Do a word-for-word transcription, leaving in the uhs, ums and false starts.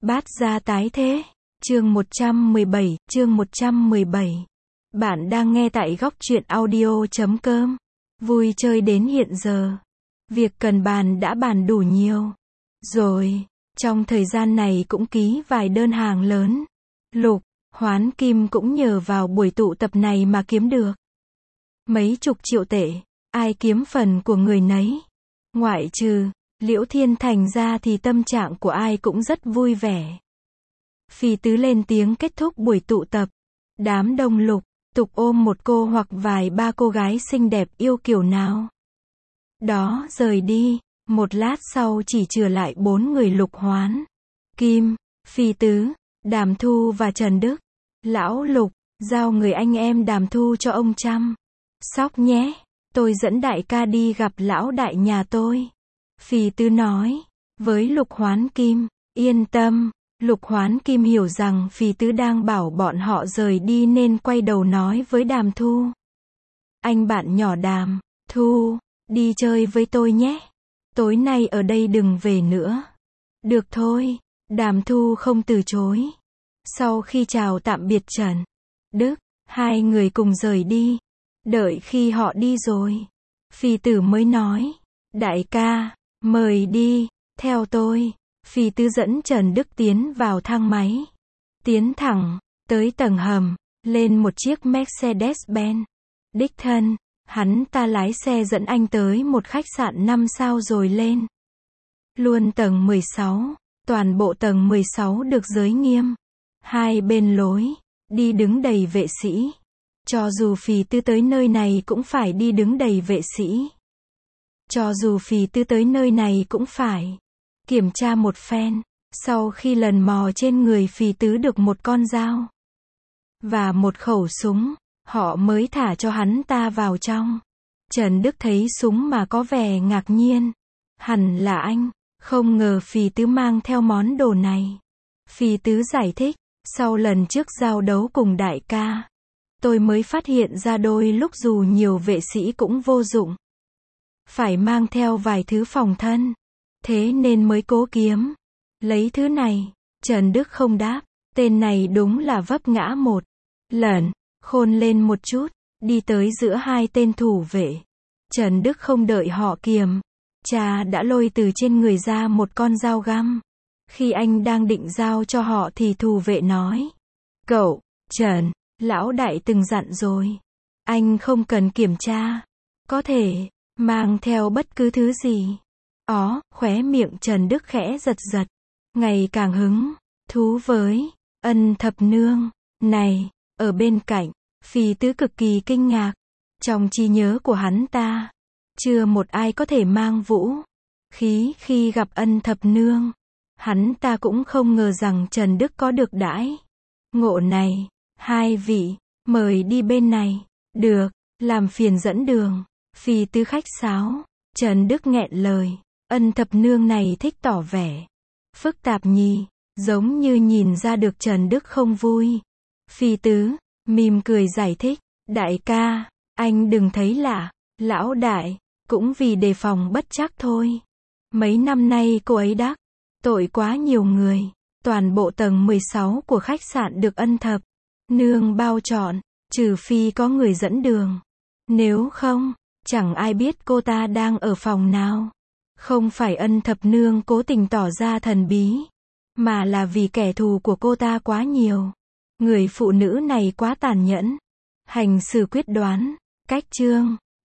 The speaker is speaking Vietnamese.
Bát gia tái thế. Chương một trăm mười bảy, chương một trăm mười bảy. Bạn đang nghe tại góc truyện audio chấm com. Vui chơi đến hiện giờ. Việc cần bàn đã bàn đủ nhiều. Rồi, trong thời gian này cũng ký vài đơn hàng lớn. Lục, Hoán Kim cũng nhờ vào buổi tụ tập này mà kiếm được mấy chục triệu tệ, ai kiếm phần của người nấy. Ngoại trừ Liễu Thiên Thành ra thì tâm trạng của ai cũng rất vui vẻ. Phi Tứ lên tiếng kết thúc buổi tụ tập. Đám đông lục tục ôm một cô hoặc vài ba cô gái xinh đẹp yêu kiểu nào đó rời đi. Một lát sau chỉ chừa lại bốn người Lục, Hoán Kim, Phi Tứ, Đàm Thu và Trần Đức. Lão Lục, giao người anh em Đàm Thu cho ông chăm sóc nhé. Tôi dẫn đại ca đi gặp lão đại nhà tôi. Phi Tứ nói với Lục Hoán Kim. Yên tâm. Lục Hoán Kim hiểu rằng Phi Tứ đang bảo bọn họ rời đi nên quay đầu nói với Đàm Thu. Anh bạn nhỏ Đàm Thu, đi chơi với tôi nhé. Tối nay ở đây đừng về nữa. Được thôi. Đàm Thu không từ chối. Sau khi chào tạm biệt Trần Đức, hai người cùng rời đi. Đợi khi họ đi rồi, Phi Tử mới nói. Đại ca, mời đi, theo tôi. Phi Tứ dẫn Trần Đức tiến vào thang máy. Tiến thẳng tới tầng hầm, lên một chiếc Mercedes-Benz. Đích thân, hắn ta lái xe dẫn anh tới một khách sạn năm sao rồi lên luôn tầng mười sáu. Toàn bộ tầng mười sáu được giới nghiêm. Hai bên lối đi đứng đầy vệ sĩ. Cho dù Phi Tứ tới nơi này cũng phải đi đứng đầy vệ sĩ. Cho dù Phi Tứ tới nơi này cũng phải kiểm tra một phen. Sau khi lần mò trên người Phi Tứ được một con dao và một khẩu súng, họ mới thả cho hắn ta vào trong. Trần Đức thấy súng mà có vẻ ngạc nhiên. Hẳn là anh, không ngờ Phi Tứ mang theo món đồ này. Phi Tứ giải thích, sau lần trước giao đấu cùng đại ca, tôi mới phát hiện ra đôi lúc dù nhiều vệ sĩ cũng vô dụng. Phải mang theo vài thứ phòng thân. Thế nên mới cố kiếm lấy thứ này. Trần Đức không đáp. Tên này đúng là vấp ngã một lần, khôn lên một chút, đi tới giữa hai tên thủ vệ. Trần Đức không đợi họ kiềm cha đã lôi từ trên người ra một con dao găm. Khi anh đang định giao cho họ thì thủ vệ nói. Cậu, Trần, lão đại từng dặn rồi. Anh không cần kiểm tra. Có thể mang theo bất cứ thứ gì. Ó, khóe miệng Trần Đức khẽ giật giật. Ngày càng hứng thú với Ân Thập Nương này. Ở bên cạnh, Phi Tứ cực kỳ kinh ngạc. Trong trí nhớ của hắn ta, chưa một ai có thể mang vũ khí khi gặp Ân Thập Nương. Hắn ta cũng không ngờ rằng Trần Đức có được đãi ngộ này. Hai vị, mời đi bên này. Được, làm phiền dẫn đường. Phi Tứ khách sáo. Trần Đức nghẹn lời. Ân Thập Nương này thích tỏ vẻ phức tạp nhỉ, giống như nhìn ra được Trần Đức không vui. Phi Tứ mỉm cười giải thích. Đại ca, anh đừng thấy lạ. Lão đại cũng vì đề phòng bất trắc thôi. Mấy năm nay cô ấy đắc tội quá nhiều người. Toàn bộ tầng mười sáu của khách sạn được Ân Thập Nương bao trọn, trừ phi có người dẫn đường. Nếu không, chẳng ai biết cô ta đang ở phòng nào. Không phải Ân Thập Nương cố tình tỏ ra thần bí, mà là vì kẻ thù của cô ta quá nhiều. Người phụ nữ này quá tàn nhẫn, hành xử quyết đoán, cách trương